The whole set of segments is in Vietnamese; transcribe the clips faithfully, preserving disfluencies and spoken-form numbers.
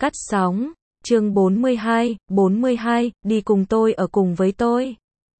Cắt sóng, chương bốn mươi hai, bốn mươi hai, đi cùng tôi ở cùng với tôi.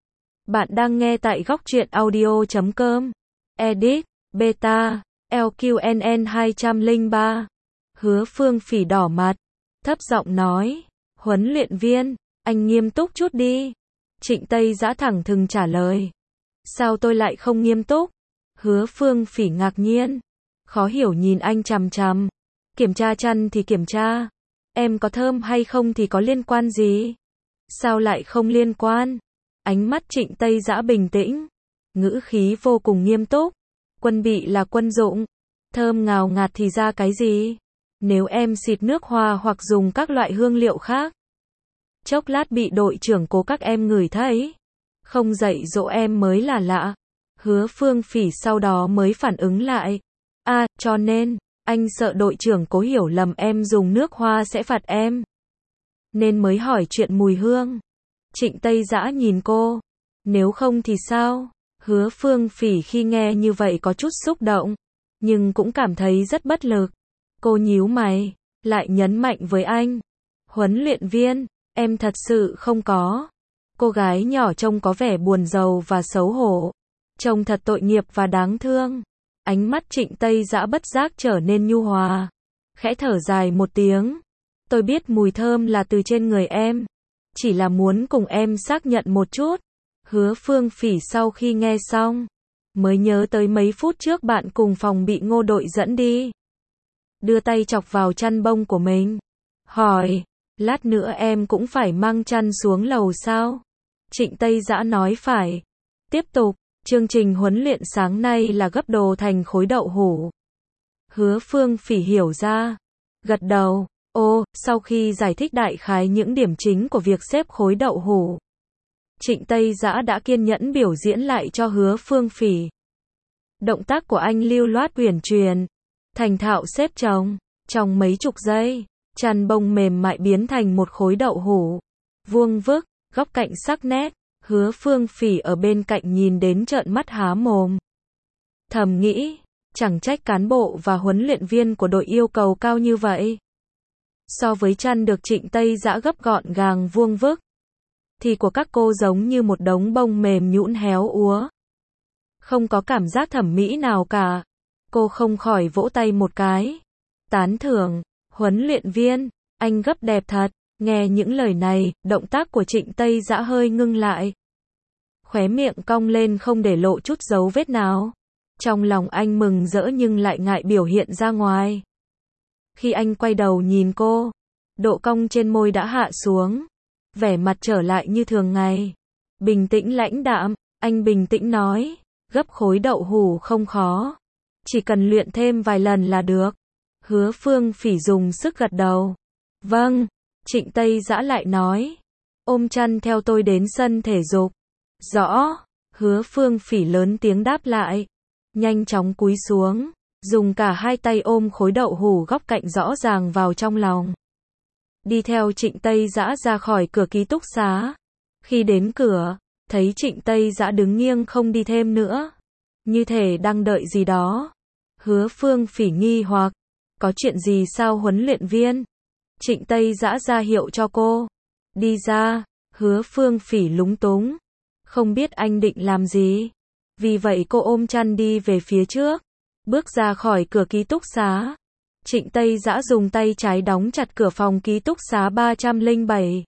Bạn đang nghe tại góc truyện audio chấm com. Edit, Beta, lờ quy en en hai không ba. Hứa Phương Phỉ đỏ mặt, thấp giọng nói, huấn luyện viên, anh nghiêm túc chút đi. Trịnh Tây Dã thẳng thừng trả lời. Sao tôi lại không nghiêm túc? Hứa Phương Phỉ ngạc nhiên, khó hiểu nhìn anh chằm chằm. Kiểm tra chăn thì kiểm tra. Em có thơm hay không thì có liên quan gì? Sao lại không liên quan? Ánh mắt Trịnh Tây Dã bình tĩnh, ngữ khí vô cùng nghiêm túc. Quân bị là quân dụng, thơm ngào ngạt thì ra cái gì? Nếu em xịt nước hoa hoặc dùng các loại hương liệu khác, chốc lát bị đội trưởng Cố các em ngửi thấy, không dạy dỗ em mới là lạ. Hứa Phương Phỉ sau đó mới phản ứng lại. À, cho nên, anh sợ đội trưởng Cố hiểu lầm em dùng nước hoa sẽ phạt em, nên mới hỏi chuyện mùi hương. Trịnh Tây Dã nhìn cô. Nếu không thì sao? Hứa Phương Phỉ khi nghe như vậy có chút xúc động, nhưng cũng cảm thấy rất bất lực. Cô nhíu mày, lại nhấn mạnh với anh. Huấn luyện viên, em thật sự không có. Cô gái nhỏ trông có vẻ buồn rầu và xấu hổ, trông thật tội nghiệp và đáng thương. Ánh mắt Trịnh Tây Dã bất giác trở nên nhu hòa, khẽ thở dài một tiếng. Tôi biết mùi thơm là từ trên người em, chỉ là muốn cùng em xác nhận một chút. Hứa Phương Phỉ sau khi nghe xong, mới nhớ tới mấy phút trước bạn cùng phòng bị Ngô đội dẫn đi. Đưa tay chọc vào chăn bông của mình, hỏi, lát nữa em cũng phải mang chăn xuống lầu sao? Trịnh Tây Dã nói phải. Tiếp tục, chương trình huấn luyện sáng nay là gấp đồ thành khối đậu hũ. Hứa Phương Phỉ hiểu ra, gật đầu. Ô, sau khi giải thích đại khái những điểm chính của việc xếp khối đậu hũ, Trịnh Tây Dã đã kiên nhẫn biểu diễn lại cho Hứa Phương Phỉ. Động tác của anh lưu loát uyển chuyển, thành thạo xếp chồng. Trong mấy chục giây, chăn bông mềm mại biến thành một khối đậu hũ vuông vức, góc cạnh sắc nét. Hứa Phương Phỉ ở bên cạnh nhìn đến trợn mắt há mồm, thầm nghĩ, chẳng trách cán bộ và huấn luyện viên của đội yêu cầu cao như vậy. So với chăn được Trịnh Tây Dã gấp gọn gàng vuông vức, thì của các cô giống như một đống bông mềm nhũn héo úa, không có cảm giác thẩm mỹ nào cả. Cô không khỏi vỗ tay một cái, tán thưởng, huấn luyện viên, anh gấp đẹp thật. Nghe những lời này, động tác của Trịnh Tây Dã hơi ngưng lại, khóe miệng cong lên không để lộ chút dấu vết nào. Trong lòng anh mừng rỡ nhưng lại ngại biểu hiện ra ngoài. Khi anh quay đầu nhìn cô, độ cong trên môi đã hạ xuống, vẻ mặt trở lại như thường ngày, bình tĩnh lãnh đạm. Anh bình tĩnh nói, gấp khối đậu hũ không khó, chỉ cần luyện thêm vài lần là được. Hứa Phương Phỉ dùng sức gật đầu. Vâng. Trịnh Tây Dã lại nói, ôm chăn theo tôi đến sân thể dục. Rõ. Hứa Phương Phỉ lớn tiếng đáp lại, nhanh chóng cúi xuống, dùng cả hai tay ôm khối đậu hũ góc cạnh rõ ràng vào trong lòng. Đi theo Trịnh Tây Dã ra khỏi cửa ký túc xá. Khi đến cửa, thấy Trịnh Tây Dã đứng nghiêng không đi thêm nữa, như thể đang đợi gì đó. Hứa Phương Phỉ nghi hoặc, có chuyện gì sao huấn luyện viên? Trịnh Tây Dã ra hiệu cho cô đi ra. Hứa Phương Phỉ lúng túng, không biết anh định làm gì, vì vậy cô ôm chăn đi về phía trước, bước ra khỏi cửa ký túc xá. Trịnh Tây Dã dùng tay trái đóng chặt cửa phòng ký túc xá ba không bảy.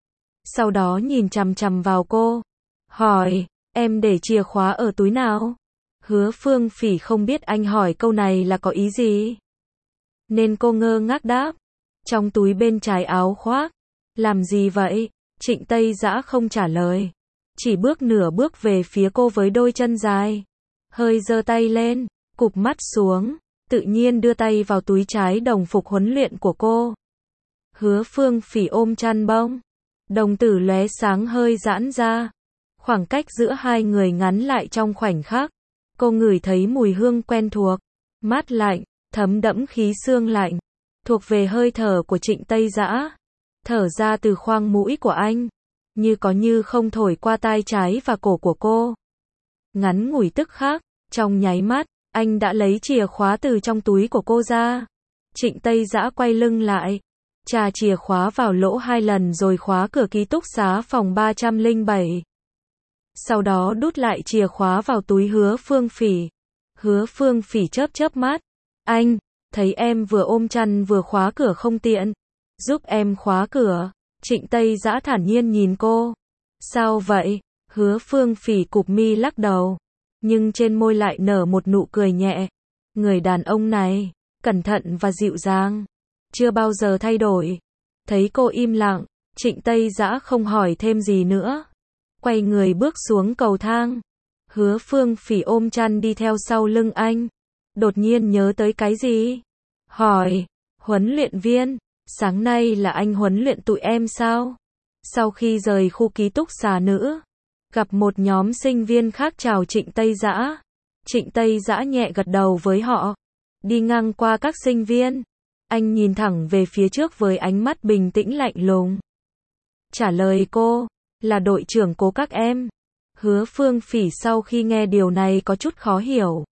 Sau đó nhìn chằm chằm vào cô, hỏi, em để chìa khóa ở túi nào? Hứa Phương Phỉ không biết anh hỏi câu này là có ý gì, nên cô ngơ ngác đáp, trong túi bên trái áo khoác. Làm gì vậy? Trịnh Tây Dã không trả lời, chỉ bước nửa bước về phía cô với đôi chân dài, hơi giơ tay lên, cụp mắt xuống, tự nhiên đưa tay vào túi trái đồng phục huấn luyện của cô. Hứa Phương Phỉ ôm chăn bông, đồng tử lóe sáng hơi giãn ra, khoảng cách giữa hai người ngắn lại trong khoảnh khắc. Cô ngửi thấy mùi hương quen thuộc, mát lạnh, thấm đẫm khí xương lạnh, thuộc về hơi thở của Trịnh Tây Dã, thở ra từ khoang mũi của anh, như có như không thổi qua tai trái và cổ của cô. Ngắn ngủi tức khắc, trong nháy mắt, anh đã lấy chìa khóa từ trong túi của cô ra. Trịnh Tây Dã quay lưng lại, trà chìa khóa vào lỗ hai lần rồi khóa cửa ký túc xá phòng ba trăm lẻ bảy. Sau đó đút lại chìa khóa vào túi Hứa Phương Phỉ. Hứa Phương Phỉ chớp chớp mắt. Anh, thấy em vừa ôm chăn vừa khóa cửa không tiện. Giúp em khóa cửa. Trịnh Tây Dã thản nhiên nhìn cô. Sao vậy? Hứa Phương Phỉ cụp mi lắc đầu. Nhưng trên môi lại nở một nụ cười nhẹ. Người đàn ông này, cẩn thận và dịu dàng. Chưa bao giờ thay đổi. Thấy cô im lặng, Trịnh Tây Dã không hỏi thêm gì nữa. Quay người bước xuống cầu thang. Hứa Phương Phỉ ôm chăn đi theo sau lưng anh. Đột nhiên nhớ tới cái gì? Hỏi, huấn luyện viên, sáng nay là anh huấn luyện tụi em sao? Sau khi rời khu ký túc xá nữ, gặp một nhóm sinh viên khác chào Trịnh Tây Dã. Trịnh Tây Dã nhẹ gật đầu với họ. Đi ngang qua các sinh viên, anh nhìn thẳng về phía trước với ánh mắt bình tĩnh lạnh lùng. Trả lời cô, là đội trưởng Cố các em. Hứa Phương Phỉ sau khi nghe điều này có chút khó hiểu.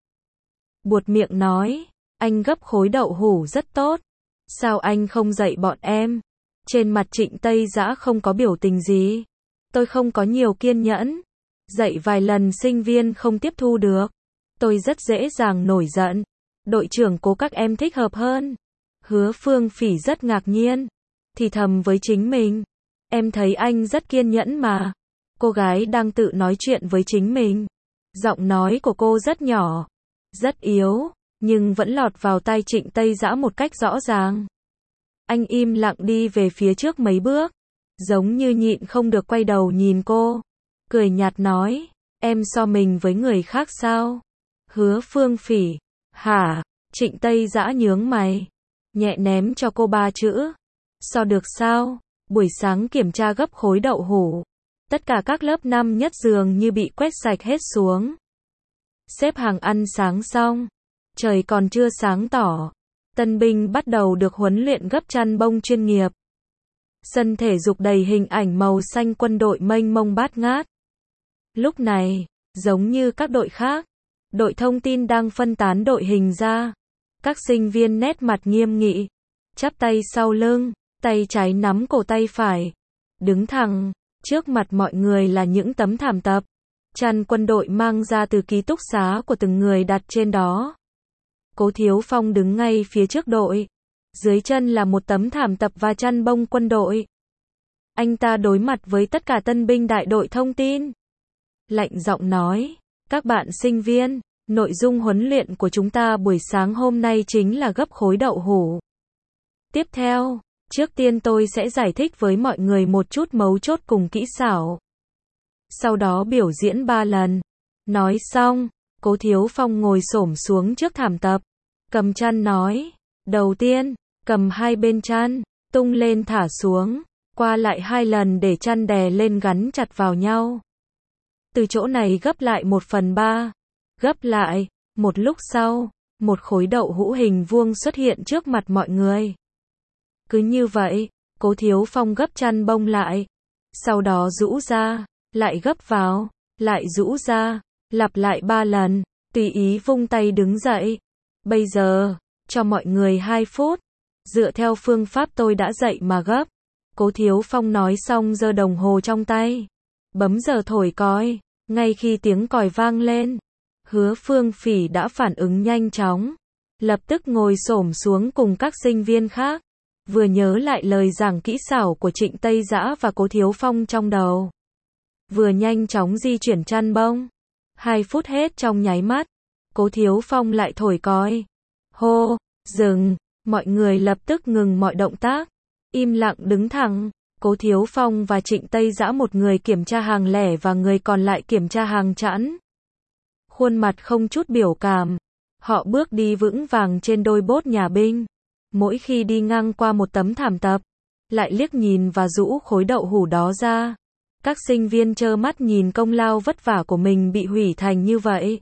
Buột miệng nói, anh gấp khối đậu hủ rất tốt. Sao anh không dạy bọn em? Trên mặt Trịnh Tây Dã không có biểu tình gì. Tôi không có nhiều kiên nhẫn. Dạy vài lần sinh viên không tiếp thu được. Tôi rất dễ dàng nổi giận. Đội trưởng Cố các em thích hợp hơn. Hứa Phương Phỉ rất ngạc nhiên. Thì thầm với chính mình. Em thấy anh rất kiên nhẫn mà. Cô gái đang tự nói chuyện với chính mình. Giọng nói của cô rất nhỏ, rất yếu, nhưng vẫn lọt vào tai Trịnh Tây Dã một cách rõ ràng. Anh im lặng đi về phía trước mấy bước, giống như nhịn không được quay đầu nhìn cô. Cười nhạt nói, em so mình với người khác sao? Hứa Phương Phỉ, hả? Trịnh Tây Dã nhướng mày, nhẹ ném cho cô ba chữ. So được sao? Buổi sáng kiểm tra gấp khối đậu hủ. Tất cả các lớp năm nhất dường như bị quét sạch hết xuống. Xếp hàng ăn sáng xong. Trời còn chưa sáng tỏ. Tân binh bắt đầu được huấn luyện gấp chăn bông chuyên nghiệp. Sân thể dục đầy hình ảnh màu xanh quân đội mênh mông bát ngát. Lúc này, giống như các đội khác, đội thông tin đang phân tán đội hình ra. Các sinh viên nét mặt nghiêm nghị, chắp tay sau lưng, tay trái nắm cổ tay phải, đứng thẳng. Trước mặt mọi người là những tấm thảm tập, chăn quân đội mang ra từ ký túc xá của từng người đặt trên đó. Cố Thiếu Phong đứng ngay phía trước đội. Dưới chân là một tấm thảm tập và chăn bông quân đội. Anh ta đối mặt với tất cả tân binh đại đội thông tin. Lạnh giọng nói, các bạn sinh viên, nội dung huấn luyện của chúng ta buổi sáng hôm nay chính là gấp khối đậu hủ. Tiếp theo, trước tiên tôi sẽ giải thích với mọi người một chút mấu chốt cùng kỹ xảo. Sau đó biểu diễn ba lần. Nói xong, Cố Thiếu Phong ngồi xổm xuống trước thảm tập, cầm chăn nói. Đầu tiên, cầm hai bên chăn, tung lên thả xuống, qua lại hai lần để chăn đè lên gắn chặt vào nhau. Từ chỗ này gấp lại một phần ba. Gấp lại, một lúc sau, một khối đậu hũ hình vuông xuất hiện trước mặt mọi người. Cứ như vậy, Cố Thiếu Phong gấp chăn bông lại, sau đó rũ ra, lại gấp vào, lại rũ ra, lặp lại ba lần, tùy ý vung tay đứng dậy. Bây giờ, cho mọi người hai phút, dựa theo phương pháp tôi đã dạy mà gấp. Cố Thiếu Phong nói xong giơ đồng hồ trong tay, bấm giờ thổi còi. Ngay khi tiếng còi vang lên, Hứa Phương Phỉ đã phản ứng nhanh chóng, lập tức ngồi xổm xuống cùng các sinh viên khác, vừa nhớ lại lời giảng kỹ xảo của Trịnh Tây Dã và Cố Thiếu Phong trong đầu, vừa nhanh chóng di chuyển chăn bông. Hai phút hết trong nháy mắt, Cố Thiếu Phong lại thổi còi. Hô, dừng, mọi người lập tức ngừng mọi động tác, im lặng đứng thẳng. Cố Thiếu Phong và Trịnh Tây Dã một người kiểm tra hàng lẻ và người còn lại kiểm tra hàng chẵn. Khuôn mặt không chút biểu cảm. Họ bước đi vững vàng trên đôi bốt nhà binh. Mỗi khi đi ngang qua một tấm thảm tập, lại liếc nhìn và rũ khối đậu hủ đó ra. Các sinh viên trơ mắt nhìn công lao vất vả của mình bị hủy thành như vậy.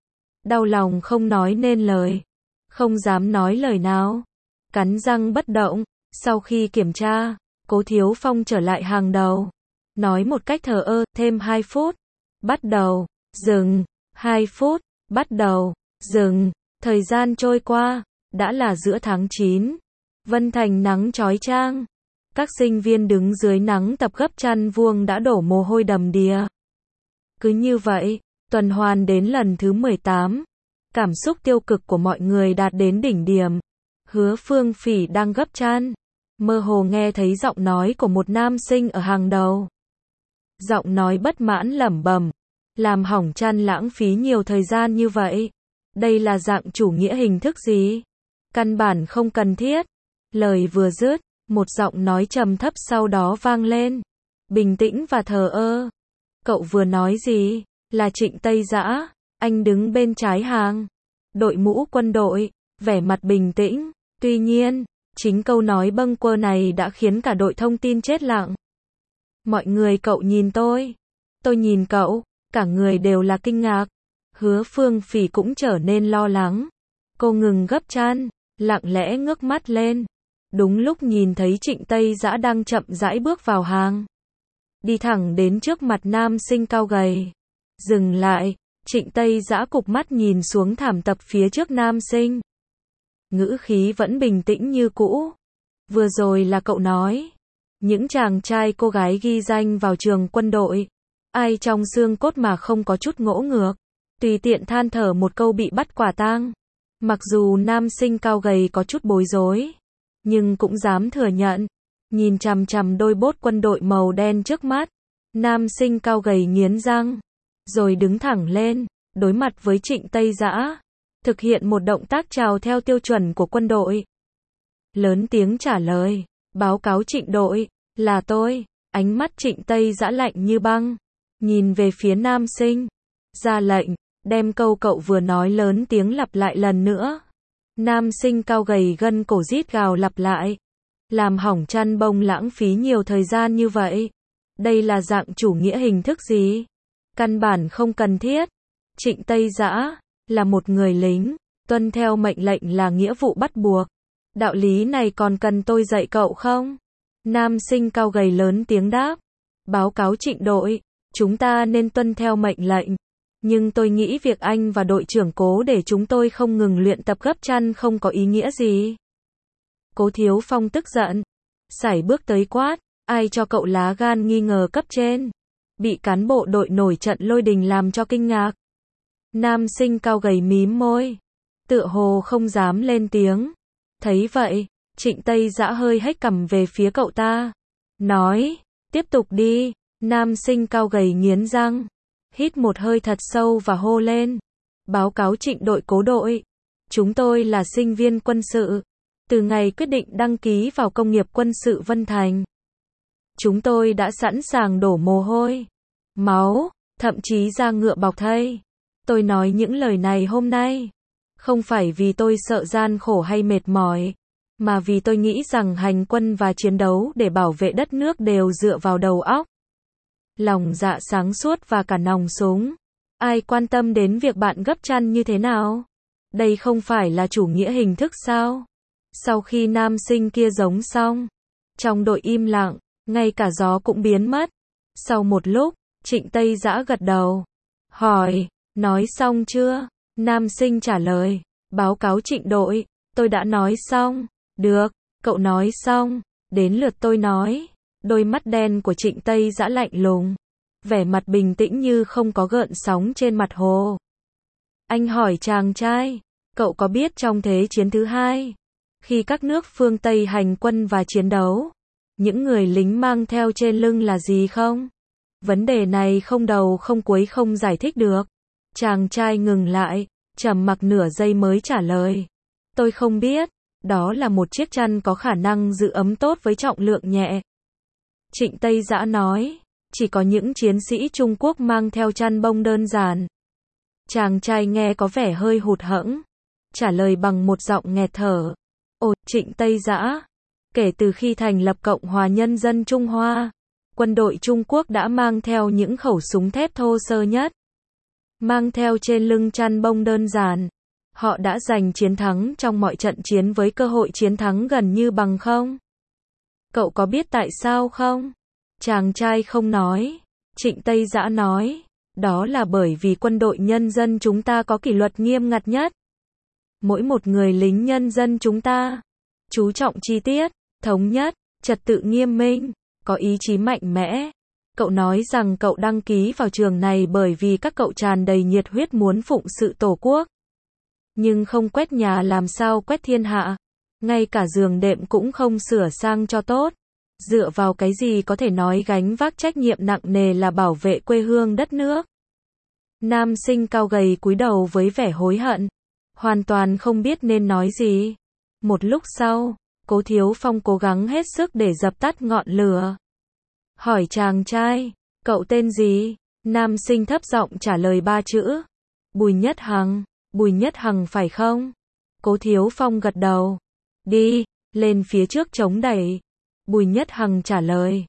Đau lòng không nói nên lời. Không dám nói lời nào. Cắn răng bất động. Sau khi kiểm tra, Cố Thiếu Phong trở lại hàng đầu. Nói một cách thờ ơ, thêm hai phút. Bắt đầu, dừng, hai phút, bắt đầu, dừng. Thời gian trôi qua, đã là giữa tháng chín. Vân Thành nắng chói chang. Các sinh viên đứng dưới nắng tập gấp chăn vuông đã đổ mồ hôi đầm đìa. Cứ như vậy, tuần hoàn đến lần thứ mười tám. Cảm xúc tiêu cực của mọi người đạt đến đỉnh điểm. Hứa Phương Phỉ đang gấp chăn. Mơ hồ nghe thấy giọng nói của một nam sinh ở hàng đầu. Giọng nói bất mãn lẩm bẩm. Làm hỏng chăn lãng phí nhiều thời gian như vậy. Đây là dạng chủ nghĩa hình thức gì? Căn bản không cần thiết. Lời vừa dứt, một giọng nói trầm thấp sau đó vang lên. Bình tĩnh và thờ ơ. Cậu vừa nói gì? Là Trịnh Tây Dã. Anh đứng bên trái hàng. Đội mũ quân đội, vẻ mặt bình tĩnh. Tuy nhiên, chính câu nói bâng quơ này đã khiến cả đội thông tin chết lặng. Mọi người cậu nhìn tôi. Tôi nhìn cậu. Cả người đều là kinh ngạc. Hứa Phương Phỉ cũng trở nên lo lắng. Cô ngừng gấp chăn, lặng lẽ ngước mắt lên. Đúng lúc nhìn thấy Trịnh Tây Dã đang chậm rãi bước vào hàng. Đi thẳng đến trước mặt nam sinh cao gầy. Dừng lại, Trịnh Tây Dã cụp mắt nhìn xuống thảm tập phía trước nam sinh. Ngữ khí vẫn bình tĩnh như cũ. Vừa rồi là cậu nói. Những chàng trai cô gái ghi danh vào trường quân đội. Ai trong xương cốt mà không có chút ngỗ ngược. Tùy tiện than thở một câu bị bắt quả tang. Mặc dù nam sinh cao gầy có chút bối rối. Nhưng cũng dám thừa nhận. Nhìn chằm chằm đôi bốt quân đội màu đen trước mắt. Nam sinh cao gầy nghiến răng. Rồi đứng thẳng lên. Đối mặt với Trịnh Tây Dã. Thực hiện một động tác chào theo tiêu chuẩn của quân đội. Lớn tiếng trả lời. Báo cáo Trịnh đội. Là tôi. Ánh mắt Trịnh Tây Dã lạnh như băng. Nhìn về phía nam sinh. Ra lệnh. Đem câu cậu vừa nói lớn tiếng lặp lại lần nữa. Nam sinh cao gầy gân cổ rít gào lặp lại. Làm hỏng chăn bông lãng phí nhiều thời gian như vậy. Đây là dạng chủ nghĩa hình thức gì? Căn bản không cần thiết. Trịnh Tây Dã là một người lính. Tuân theo mệnh lệnh là nghĩa vụ bắt buộc. Đạo lý này còn cần tôi dạy cậu không? Nam sinh cao gầy lớn tiếng đáp. Báo cáo Trịnh đội. Chúng ta nên tuân theo mệnh lệnh. Nhưng tôi nghĩ việc anh và đội trưởng Cố để chúng tôi không ngừng luyện tập gấp chăn không có ý nghĩa gì. Cố Thiếu Phong tức giận. Sải bước tới quát. Ai cho cậu lá gan nghi ngờ cấp trên? Bị cán bộ đội nổi trận lôi đình làm cho kinh ngạc. Nam sinh cao gầy mím môi. Tựa hồ không dám lên tiếng. Thấy vậy, Trịnh Tây Dã hơi hếch cằm về phía cậu ta. Nói, tiếp tục đi. Nam sinh cao gầy nghiến răng. Hít một hơi thật sâu và hô lên. Báo cáo Trịnh đội Cố đội. Chúng tôi là sinh viên quân sự. Từ ngày quyết định đăng ký vào công nghiệp quân sự Vân Thành. Chúng tôi đã sẵn sàng đổ mồ hôi, máu, thậm chí da ngựa bọc thây. Tôi nói những lời này hôm nay. Không phải vì tôi sợ gian khổ hay mệt mỏi. Mà vì tôi nghĩ rằng hành quân và chiến đấu để bảo vệ đất nước đều dựa vào đầu óc. Lòng dạ sáng suốt và cả nòng súng. Ai quan tâm đến việc bạn gấp chăn như thế nào? Đây không phải là chủ nghĩa hình thức sao? Sau khi nam sinh kia giống xong, trong đội im lặng, ngay cả gió cũng biến mất. Sau một lúc, Trịnh Tây Dã gật đầu. Hỏi, nói xong chưa? Nam sinh trả lời, báo cáo Trịnh đội, tôi đã nói xong. Được, cậu nói xong, đến lượt tôi nói. Đôi mắt đen của Trịnh Tây Dã lạnh lùng, vẻ mặt bình tĩnh như không có gợn sóng trên mặt hồ. Anh hỏi chàng trai, cậu có biết trong Thế chiến thứ hai, khi các nước phương Tây hành quân và chiến đấu, những người lính mang theo trên lưng là gì không? Vấn đề này không đầu không cuối không giải thích được. Chàng trai ngừng lại, trầm mặc nửa giây mới trả lời. Tôi không biết, đó là một chiếc chăn có khả năng giữ ấm tốt với trọng lượng nhẹ. Trịnh Tây Dã nói, chỉ có những chiến sĩ Trung Quốc mang theo chăn bông đơn giản. Chàng trai nghe có vẻ hơi hụt hẫng, trả lời bằng một giọng nghẹt thở. Ồ, Trịnh Tây Dã, kể từ khi thành lập Cộng hòa Nhân dân Trung Hoa, quân đội Trung Quốc đã mang theo những khẩu súng thép thô sơ nhất. Mang theo trên lưng chăn bông đơn giản. Họ đã giành chiến thắng trong mọi trận chiến với cơ hội chiến thắng gần như bằng không. Cậu có biết tại sao không? Chàng trai không nói. Trịnh Tây Dã nói, đó là bởi vì quân đội nhân dân chúng ta có kỷ luật nghiêm ngặt nhất. Mỗi một người lính nhân dân chúng ta chú trọng chi tiết, thống nhất, trật tự nghiêm minh, có ý chí mạnh mẽ. Cậu nói rằng cậu đăng ký vào trường này bởi vì các cậu tràn đầy nhiệt huyết muốn phụng sự Tổ quốc. Nhưng không quét nhà làm sao quét thiên hạ. Ngay cả giường đệm cũng không sửa sang cho tốt. Dựa vào cái gì có thể nói gánh vác trách nhiệm nặng nề là bảo vệ quê hương đất nước. Nam sinh cao gầy cúi đầu với vẻ hối hận. Hoàn toàn không biết nên nói gì. Một lúc sau, Cố Thiếu Phong cố gắng hết sức để dập tắt ngọn lửa. Hỏi chàng trai, cậu tên gì? Nam sinh thấp giọng trả lời ba chữ. Bùi Nhất Hằng, Bùi Nhất Hằng phải không? Cố Thiếu Phong gật đầu. Đi, lên phía trước chống đẩy. Bùi Nhất Hằng trả lời.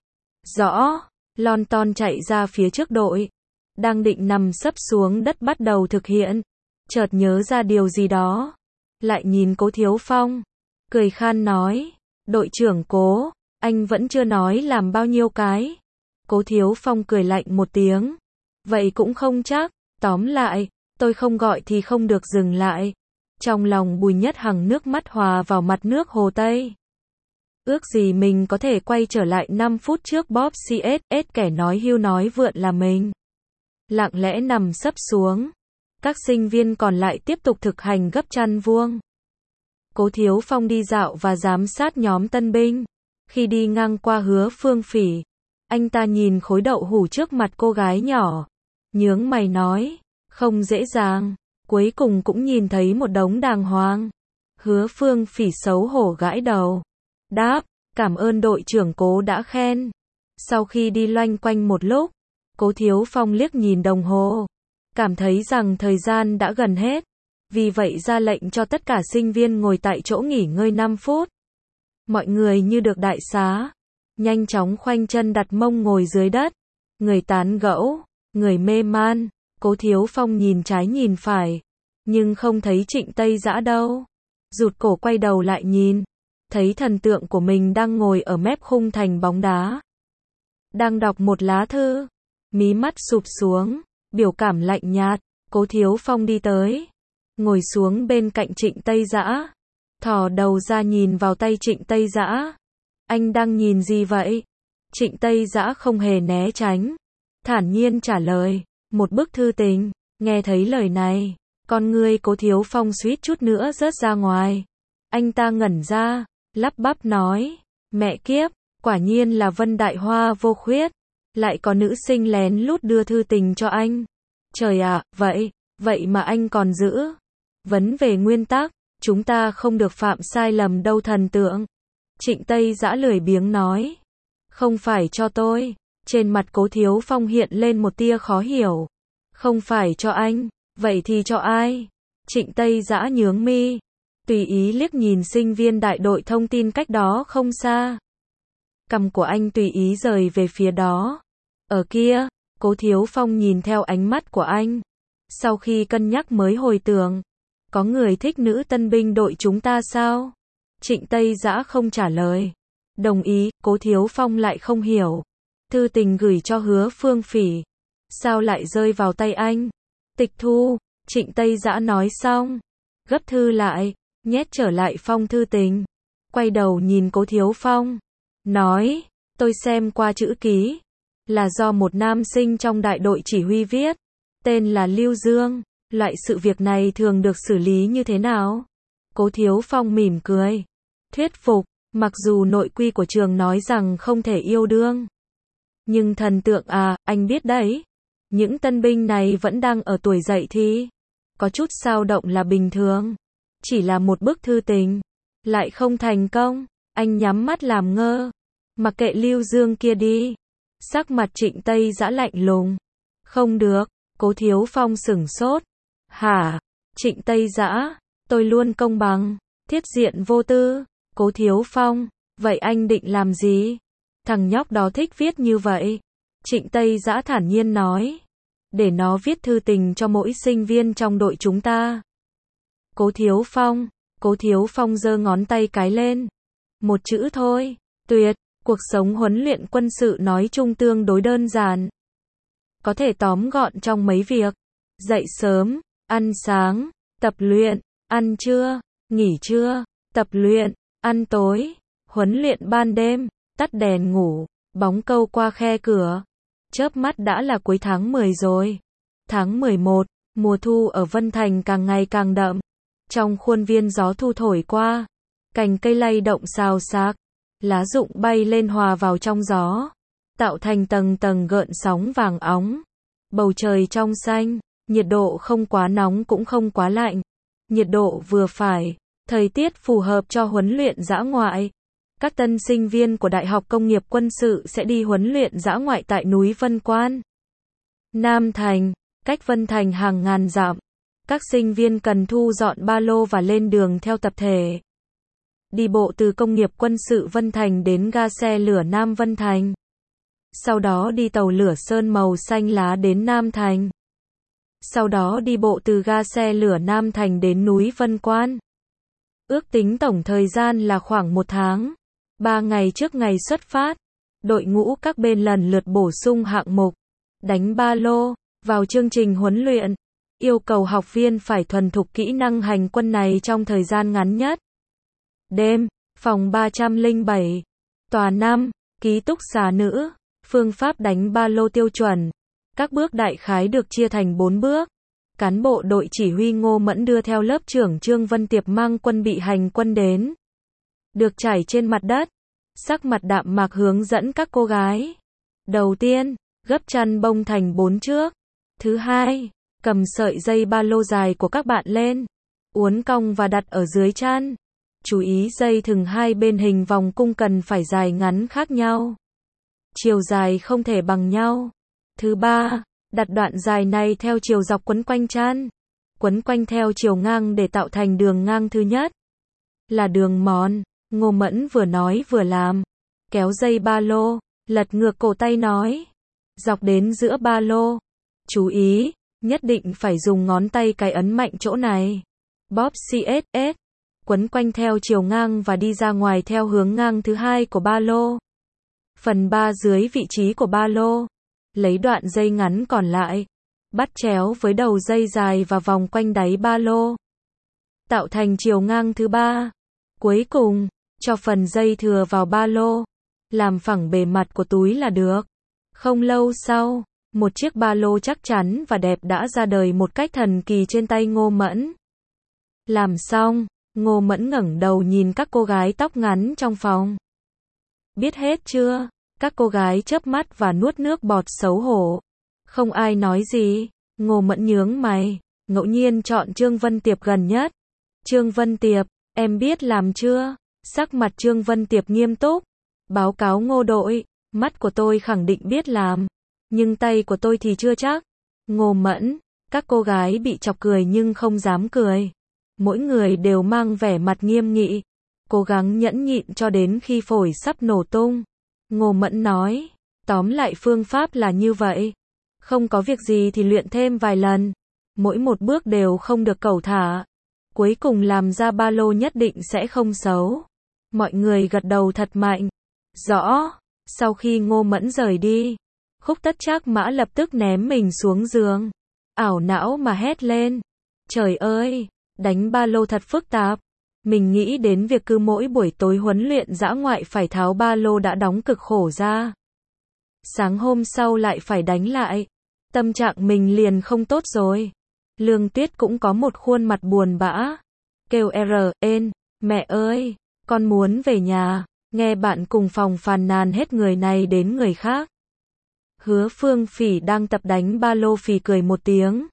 Rõ, lon ton chạy ra phía trước đội. Đang định nằm sấp xuống đất bắt đầu thực hiện. Chợt nhớ ra điều gì đó. Lại nhìn Cố Thiếu Phong. Cười khan nói. Đội trưởng Cố, anh vẫn chưa nói làm bao nhiêu cái. Cố Thiếu Phong cười lạnh một tiếng. Vậy cũng không chắc. Tóm lại, tôi không gọi thì không được dừng lại. Trong lòng Bùi Nhất Hằng nước mắt hòa vào mặt nước Hồ Tây. Ước gì mình có thể quay trở lại năm phút trước Bob xê ét ét kẻ nói hưu nói vượn là mình. Lặng lẽ nằm sấp xuống. Các sinh viên còn lại tiếp tục thực hành gấp chăn vuông. Cố Thiếu Phong đi dạo và giám sát nhóm tân binh. Khi đi ngang qua Hứa Phương Phỉ, anh ta nhìn khối đậu hủ trước mặt cô gái nhỏ. Nhướng mày nói, không dễ dàng. Cuối cùng cũng nhìn thấy một đống đàng hoàng. Hứa Phương Phỉ xấu hổ gãi đầu. Đáp, cảm ơn đội trưởng Cố đã khen. Sau khi đi loanh quanh một lúc, Cố Thiếu Phong liếc nhìn đồng hồ. Cảm thấy rằng thời gian đã gần hết. Vì vậy ra lệnh cho tất cả sinh viên ngồi tại chỗ nghỉ ngơi năm phút. Mọi người như được đại xá. Nhanh chóng khoanh chân đặt mông ngồi dưới đất. Người tán gẫu, người mê man. Cố Thiếu Phong nhìn trái nhìn phải. Nhưng không thấy Trịnh Tây Dã đâu. Rụt cổ quay đầu lại nhìn. Thấy thần tượng của mình đang ngồi ở mép khung thành bóng đá. Đang đọc một lá thư. Mí mắt sụp xuống. Biểu cảm lạnh nhạt. Cố Thiếu Phong đi tới. Ngồi xuống bên cạnh Trịnh Tây Dã. Thò đầu ra nhìn vào tay Trịnh Tây Dã. Anh đang nhìn gì vậy? Trịnh Tây Dã không hề né tránh. Thản nhiên trả lời. Một bức thư tình. Nghe thấy lời này. Con ngươi Cố Thiếu Phong suýt chút nữa rớt ra ngoài. Anh ta ngẩn ra. Lắp bắp nói. Mẹ kiếp. Quả nhiên là Vân Đại Hoa vô khuyết. Lại có nữ sinh lén lút đưa thư tình cho anh. Trời ạ, vậy. Vậy mà anh còn giữ. Vấn về nguyên tắc. Chúng ta không được phạm sai lầm đâu thần tượng. Trịnh Tây Dã lười biếng nói. Không phải cho tôi. Trên mặt Cố Thiếu Phong hiện lên một tia khó hiểu. Không phải cho anh. Vậy thì cho ai? Trịnh Tây Dã nhướng mi. Tùy ý liếc nhìn sinh viên đại đội thông tin cách đó không xa. Cằm của anh tùy ý rời về phía đó. Ở kia, Cố Thiếu Phong nhìn theo ánh mắt của anh. Sau khi cân nhắc mới hồi tưởng. Có người thích nữ tân binh đội chúng ta sao? Trịnh Tây Dã không trả lời. Đồng ý, Cố Thiếu Phong lại không hiểu. Thư tình gửi cho Hứa Phương Phỉ. Sao lại rơi vào tay anh? Tịch thu, Trịnh Tây Dã nói xong. Gấp thư lại, nhét trở lại phong thư tình. Quay đầu nhìn Cố Thiếu Phong. Nói, tôi xem qua chữ ký. Là do một nam sinh trong đại đội chỉ huy viết. Tên là Lưu Dương. Loại sự việc này thường được xử lý như thế nào? Cố Thiếu Phong mỉm cười. Thuyết phục, mặc dù nội quy của trường nói rằng không thể yêu đương. Nhưng thần tượng à, anh biết đấy. Những tân binh này vẫn đang ở tuổi dậy thì. Có chút xao động là bình thường. Chỉ là một bức thư tình. Lại không thành công. Anh nhắm mắt làm ngơ. Mặc kệ Lưu Dương kia đi. Sắc mặt Trịnh Tây Dã lạnh lùng. Không được. Cố Thiếu Phong sửng sốt. Hả? Trịnh Tây Dã, tôi luôn công bằng, thiết diện vô tư. Cố Thiếu Phong, vậy anh định làm gì? Thằng nhóc đó thích viết như vậy. Trịnh Tây Dã thản nhiên nói. Để nó viết thư tình cho mỗi sinh viên trong đội chúng ta. Cố Thiếu Phong, Cố Thiếu Phong giơ ngón tay cái lên. Một chữ thôi, tuyệt. Cuộc sống huấn luyện quân sự nói chung tương đối đơn giản. Có thể tóm gọn trong mấy việc. Dậy sớm, ăn sáng, tập luyện, ăn trưa, nghỉ trưa, tập luyện, ăn tối, huấn luyện ban đêm, tắt đèn ngủ, bóng câu qua khe cửa. Chớp mắt đã là cuối tháng mười rồi. Tháng mười một, mùa thu ở Vân Thành càng ngày càng đậm. Trong khuôn viên gió thu thổi qua, cành cây lay động xào xạc, lá rụng bay lên hòa vào trong gió, tạo thành tầng tầng gợn sóng vàng óng. Bầu trời trong xanh, nhiệt độ không quá nóng cũng không quá lạnh, nhiệt độ vừa phải, thời tiết phù hợp cho huấn luyện dã ngoại. Các tân sinh viên của Đại học Công nghiệp Quân sự sẽ đi huấn luyện dã ngoại tại núi Vân Quan, Nam Thành, cách Vân Thành hàng ngàn dặm. Các sinh viên cần thu dọn ba lô và lên đường theo tập thể. Đi bộ từ Công nghiệp Quân sự Vân Thành đến ga xe lửa Nam Vân Thành. Sau đó đi tàu lửa sơn màu xanh lá đến Nam Thành. Sau đó đi bộ từ ga xe lửa Nam Thành đến núi Vân Quan. Ước tính tổng thời gian là khoảng một tháng. Ba ngày trước ngày xuất phát, đội ngũ các bên lần lượt bổ sung hạng mục, đánh ba lô, vào chương trình huấn luyện, yêu cầu học viên phải thuần thục kỹ năng hành quân này trong thời gian ngắn nhất. Đêm, phòng ba trăm lẻ bảy, tòa năm, ký túc xá nữ, phương pháp đánh ba lô tiêu chuẩn. Các bước đại khái được chia thành bốn bước. Cán bộ đội chỉ huy Ngô Mẫn đưa theo lớp trưởng Trương Vân Tiệp mang quân bị hành quân đến. Được trải trên mặt đất, sắc mặt đạm mạc hướng dẫn các cô gái. Đầu tiên, gấp chăn bông thành bốn trước. Thứ hai, cầm sợi dây ba lô dài của các bạn lên, uốn cong và đặt ở dưới chăn. Chú ý dây thừng hai bên hình vòng cung cần phải dài ngắn khác nhau. Chiều dài không thể bằng nhau. Thứ ba, đặt đoạn dài này theo chiều dọc quấn quanh chăn, quấn quanh theo chiều ngang để tạo thành đường ngang. Thứ nhất là đường mòn. Ngô Mẫn vừa nói vừa làm, kéo dây ba lô, lật ngược cổ tay nói, dọc đến giữa ba lô. Chú ý, nhất định phải dùng ngón tay cái ấn mạnh chỗ này. Bóp xê ét ét, quấn quanh theo chiều ngang và đi ra ngoài theo hướng ngang thứ hai của ba lô. Phần ba dưới vị trí của ba lô. Lấy đoạn dây ngắn còn lại, bắt chéo với đầu dây dài và vòng quanh đáy ba lô, tạo thành chiều ngang thứ ba. Cuối cùng, cho phần dây thừa vào ba lô, làm phẳng bề mặt của túi là được. Không lâu sau, một chiếc ba lô chắc chắn và đẹp đã ra đời một cách thần kỳ trên tay Ngô Mẫn. Làm xong, Ngô Mẫn ngẩng đầu nhìn các cô gái tóc ngắn trong phòng. Biết hết chưa? Các cô gái chớp mắt và nuốt nước bọt xấu hổ. Không ai nói gì. Ngô Mẫn nhướng mày, ngẫu nhiên chọn Trương Vân Tiệp gần nhất. Trương Vân Tiệp, em biết làm chưa? Sắc mặt Trương Vân Tiệp nghiêm túc. Báo cáo Ngô đội, mắt của tôi khẳng định biết làm, nhưng tay của tôi thì chưa chắc. Ngô Mẫn, các cô gái bị chọc cười nhưng không dám cười. Mỗi người đều mang vẻ mặt nghiêm nghị, cố gắng nhẫn nhịn cho đến khi phổi sắp nổ tung. Ngô Mẫn nói, tóm lại phương pháp là như vậy. Không có việc gì thì luyện thêm vài lần. Mỗi một bước đều không được cẩu thả. Cuối cùng làm ra ba lô nhất định sẽ không xấu. Mọi người gật đầu thật mạnh. Rõ. Sau khi Ngô Mẫn rời đi, Khúc Tất Trác Mã lập tức ném mình xuống giường. Ảo não mà hét lên. Trời ơi, đánh ba lô thật phức tạp. Mình nghĩ đến việc cứ mỗi buổi tối huấn luyện dã ngoại phải tháo ba lô đã đóng cực khổ ra. Sáng hôm sau lại phải đánh lại. Tâm trạng mình liền không tốt rồi. Lương Tuyết cũng có một khuôn mặt buồn bã. Kêu R, ên, mẹ ơi, con muốn về nhà. Nghe bạn cùng phòng phàn nàn hết người này đến người khác. Hứa Phương Phỉ đang tập đánh ba lô phì cười một tiếng.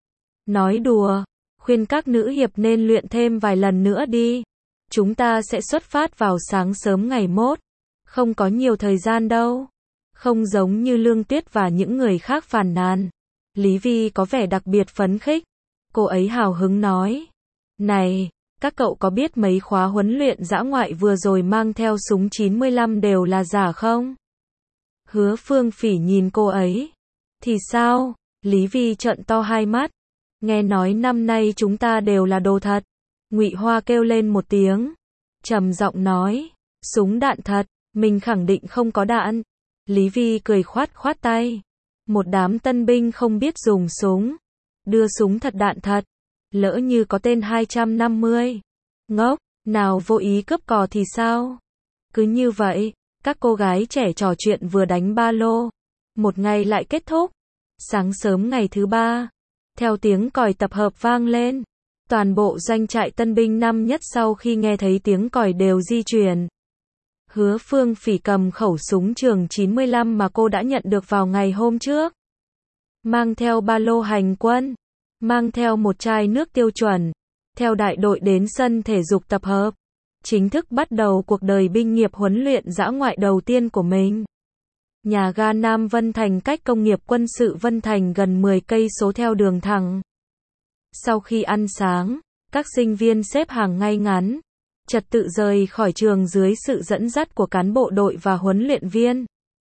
Nói đùa, khuyên các nữ hiệp nên luyện thêm vài lần nữa đi. Chúng ta sẽ xuất phát vào sáng sớm ngày mốt. Không có nhiều thời gian đâu. Không giống như Lương Tuyết và những người khác phàn nàn. Lý Vi có vẻ đặc biệt phấn khích. Cô ấy hào hứng nói. Này, các cậu có biết mấy khóa huấn luyện dã ngoại vừa rồi mang theo súng chín mươi lăm đều là giả không? Hứa Phương Phỉ nhìn cô ấy. Thì sao? Lý Vi trợn to hai mắt. Nghe nói năm nay chúng ta đều là đồ thật. Ngụy Hoa kêu lên một tiếng. Trầm giọng nói. Súng đạn thật, mình khẳng định không có đạn. Lý Vi cười khoát khoát tay. Một đám tân binh không biết dùng súng. Đưa súng thật đạn thật. Lỡ như có tên hai trăm năm mươi. Ngốc, Nào vô ý cướp cò thì sao? Cứ như vậy, các cô gái trẻ trò chuyện vừa đánh ba lô. Một ngày lại kết thúc. Sáng sớm ngày thứ ba, theo tiếng còi tập hợp vang lên, toàn bộ doanh trại tân binh năm nhất sau khi nghe thấy tiếng còi đều di chuyển. Hứa Phương Phỉ cầm khẩu súng trường chín mươi lăm mà cô đã nhận được vào ngày hôm trước. Mang theo ba lô hành quân, mang theo một chai nước tiêu chuẩn, theo đại đội đến sân thể dục tập hợp, chính thức bắt đầu cuộc đời binh nghiệp huấn luyện dã ngoại đầu tiên của mình. Nhà ga Nam Vân Thành cách công nghiệp quân sự Vân Thành gần mười cây số theo đường thẳng. Sau khi ăn sáng, các sinh viên xếp hàng ngay ngắn, trật tự rời khỏi trường dưới sự dẫn dắt của cán bộ đội và huấn luyện viên.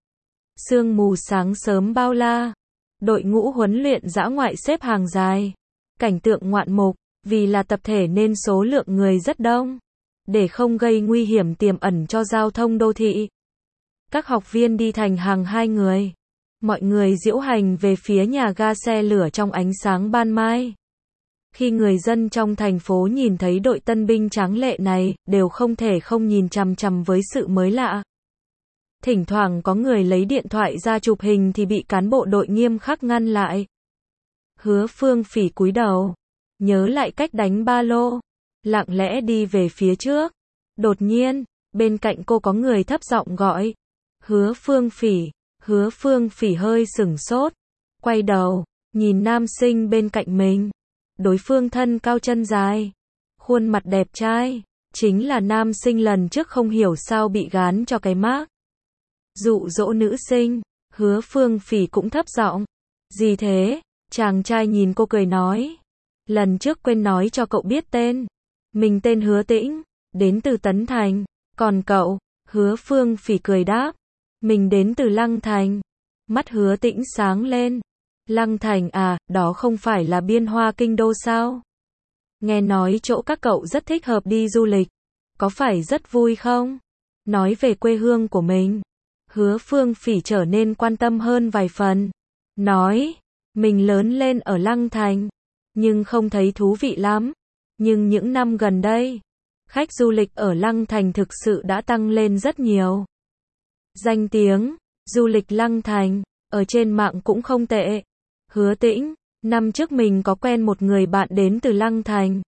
Sương mù sáng sớm bao la, đội ngũ huấn luyện dã ngoại xếp hàng dài, cảnh tượng ngoạn mục, vì là tập thể nên số lượng người rất đông, để không gây nguy hiểm tiềm ẩn cho giao thông đô thị. Các học viên đi thành hàng hai người, mọi người diễu hành về phía nhà ga xe lửa trong ánh sáng ban mai. Khi người dân trong thành phố nhìn thấy đội tân binh tráng lệ này, đều không thể không nhìn chằm chằm với sự mới lạ. Thỉnh thoảng có người lấy điện thoại ra chụp hình thì bị cán bộ đội nghiêm khắc ngăn lại. Hứa Phương Phỉ cúi đầu, nhớ lại cách đánh ba lô, lặng lẽ đi về phía trước. Đột nhiên, bên cạnh cô có người thấp giọng gọi. Hứa Phương Phỉ, Hứa Phương Phỉ hơi sửng sốt, quay đầu, nhìn nam sinh bên cạnh mình. Đối phương thân cao chân dài, khuôn mặt đẹp trai, chính là nam sinh lần trước không hiểu sao bị gán cho cái mác dụ dỗ nữ sinh. Hứa Phương Phỉ cũng thấp giọng, gì thế? Chàng trai nhìn cô cười nói, lần trước quên nói cho cậu biết tên, mình tên Hứa Tĩnh, đến từ Tấn Thành, còn cậu? Hứa Phương Phỉ cười đáp, mình đến từ Lăng Thành. Mắt Hứa Tĩnh sáng lên, Lăng Thành à, đó không phải là biên hoa kinh đô sao? Nghe nói chỗ các cậu rất thích hợp đi du lịch, có phải rất vui không? Nói về quê hương của mình, Hứa Phương Phỉ trở nên quan tâm hơn vài phần. Nói, mình lớn lên ở Lăng Thành, nhưng không thấy thú vị lắm. Nhưng những năm gần đây, khách du lịch ở Lăng Thành thực sự đã tăng lên rất nhiều. Danh tiếng du lịch Lăng Thành ở trên mạng cũng không tệ. Hứa Tĩnh, năm trước mình có quen một người bạn đến từ Lăng Thành.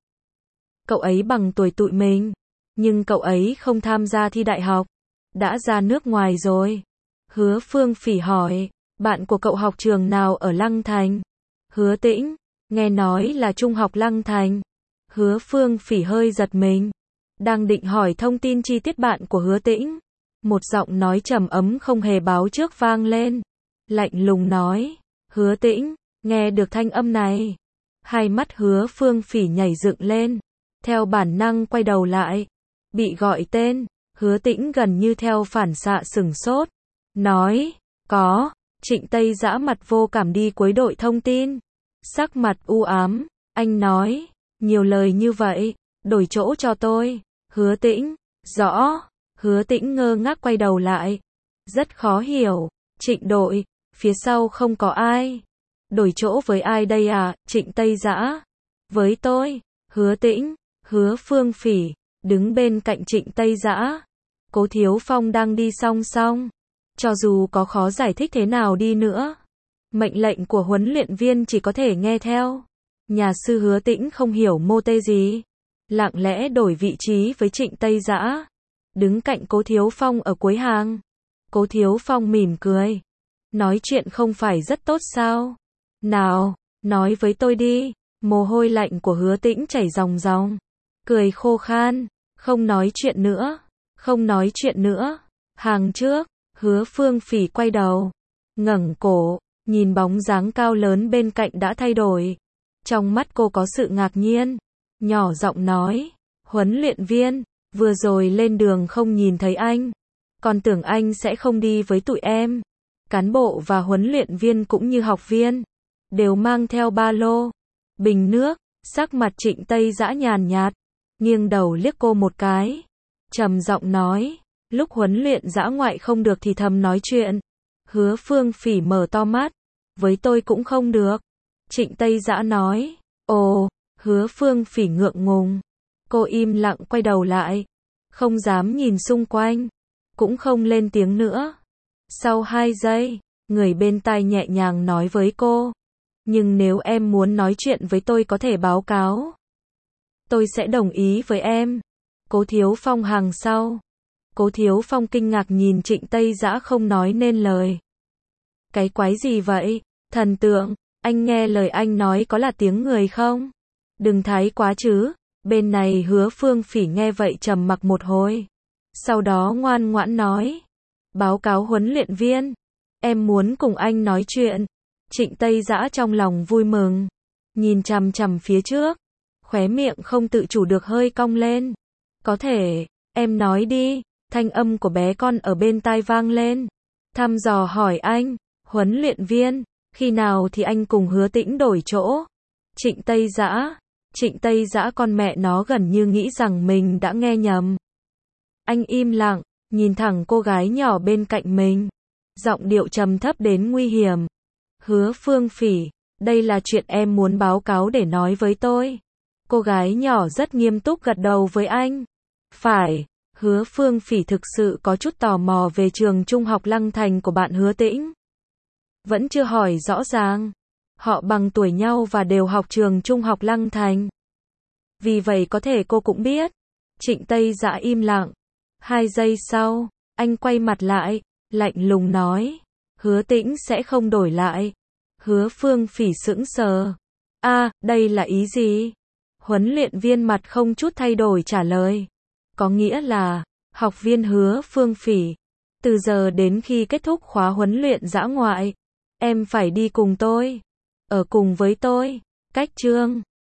Cậu ấy bằng tuổi tụi mình, nhưng cậu ấy không tham gia thi đại học, đã ra nước ngoài rồi. Hứa Phương Phỉ hỏi, bạn của cậu học trường nào ở Lăng Thành? Hứa Tĩnh, nghe nói là Trung học Lăng Thành. Hứa Phương Phỉ hơi giật mình, đang định hỏi thông tin chi tiết bạn của Hứa Tĩnh. Một giọng nói trầm ấm không hề báo trước vang lên, lạnh lùng nói, Hứa Tĩnh, nghe được thanh âm này. Hai mắt Hứa Phương Phỉ nhảy dựng lên, theo bản năng quay đầu lại. Bị gọi tên, Hứa Tĩnh gần như theo phản xạ sửng sốt, nói, có. Trịnh Tây Dã mặt vô cảm đi cuối đội thông tin, sắc mặt u ám, anh nói, nhiều lời như vậy, đổi chỗ cho tôi. Hứa Tĩnh, rõ. Hứa Tĩnh ngơ ngác quay đầu lại, rất khó hiểu. Trịnh đội, phía sau không có ai. Đổi chỗ với ai đây à? Trịnh Tây Dã, với tôi. Hứa Tĩnh, Hứa Phương Phỉ, đứng bên cạnh Trịnh Tây Dã. Cố Thiếu Phong đang đi song song. Cho dù có khó giải thích thế nào đi nữa, mệnh lệnh của huấn luyện viên chỉ có thể nghe theo. Nhà sư Hứa Tĩnh không hiểu mô tê gì, lặng lẽ đổi vị trí với Trịnh Tây Dã, đứng cạnh Cố Thiếu Phong ở cuối hàng. Cố Thiếu Phong mỉm cười, nói chuyện không phải rất tốt sao? Nào, nói với tôi đi. Mồ hôi lạnh của Hứa Tĩnh chảy ròng ròng, cười khô khan, không nói chuyện nữa, không nói chuyện nữa. Hàng trước, Hứa Phương Phỉ quay đầu, ngẩng cổ, nhìn bóng dáng cao lớn bên cạnh đã thay đổi. Trong mắt cô có sự ngạc nhiên, nhỏ giọng nói, huấn luyện viên, vừa rồi lên đường không nhìn thấy anh, còn tưởng anh sẽ không đi với tụi em. Cán bộ và huấn luyện viên cũng như học viên, đều mang theo ba lô, bình nước. Sắc mặt Trịnh Tây Dã nhàn nhạt, nghiêng đầu liếc cô một cái, trầm giọng nói, lúc huấn luyện dã ngoại không được thì thầm nói chuyện. Hứa Phương Phỉ mở to mắt, với tôi cũng không được. Trịnh Tây Dã nói, ồ. Hứa Phương Phỉ ngượng ngùng, Cô im lặng quay đầu lại, không dám nhìn xung quanh, cũng không lên tiếng nữa. Sau hai giây, người bên tai nhẹ nhàng nói với cô, nhưng nếu em muốn nói chuyện với tôi có thể báo cáo. Tôi sẽ đồng ý với em. Cố Thiếu Phong hàng sau. Cố Thiếu Phong kinh ngạc nhìn Trịnh Tây Dã không nói nên lời. Cái quái gì vậy? Thần tượng, anh nghe lời anh nói có là tiếng người không? Đừng thái quá chứ. Bên này Hứa Phương Phỉ nghe vậy trầm mặc một hồi. Sau đó ngoan ngoãn nói. Báo cáo huấn luyện viên. Em muốn cùng anh nói chuyện. Trịnh Tây Dã trong lòng vui mừng. Nhìn chằm chằm phía trước. Khóe miệng không tự chủ được hơi cong lên. Có thể, em nói đi. Thanh âm của bé con ở bên tai vang lên. Thăm dò hỏi anh. Huấn luyện viên, khi nào thì anh cùng Hứa Tĩnh đổi chỗ? Trịnh Tây Dã. Trịnh Tây Dã con mẹ nó gần như nghĩ rằng mình đã nghe nhầm. Anh im lặng, nhìn thẳng cô gái nhỏ bên cạnh mình. Giọng điệu trầm thấp đến nguy hiểm. Hứa Phương Phỉ, đây là chuyện em muốn báo cáo để nói với tôi. Cô gái nhỏ rất nghiêm túc gật đầu với anh. Phải, Hứa Phương Phỉ thực sự có chút tò mò về trường trung học Lăng Thành của bạn Hứa Tĩnh. Vẫn chưa hỏi rõ ràng. Họ bằng tuổi nhau và đều học trường trung học Lăng Thành. Vì vậy có thể cô cũng biết. Trịnh Tây Dã im lặng. Hai giây sau, anh quay mặt lại, lạnh lùng nói. Hứa Tĩnh sẽ không đổi lại. Hứa Phương Phỉ sững sờ. A, đây là ý gì? Huấn luyện viên mặt không chút thay đổi trả lời. Có nghĩa là, học viên Hứa Phương Phỉ. Từ giờ đến khi kết thúc khóa huấn luyện dã ngoại, em phải đi cùng tôi. Ở cùng với tôi. Cách chương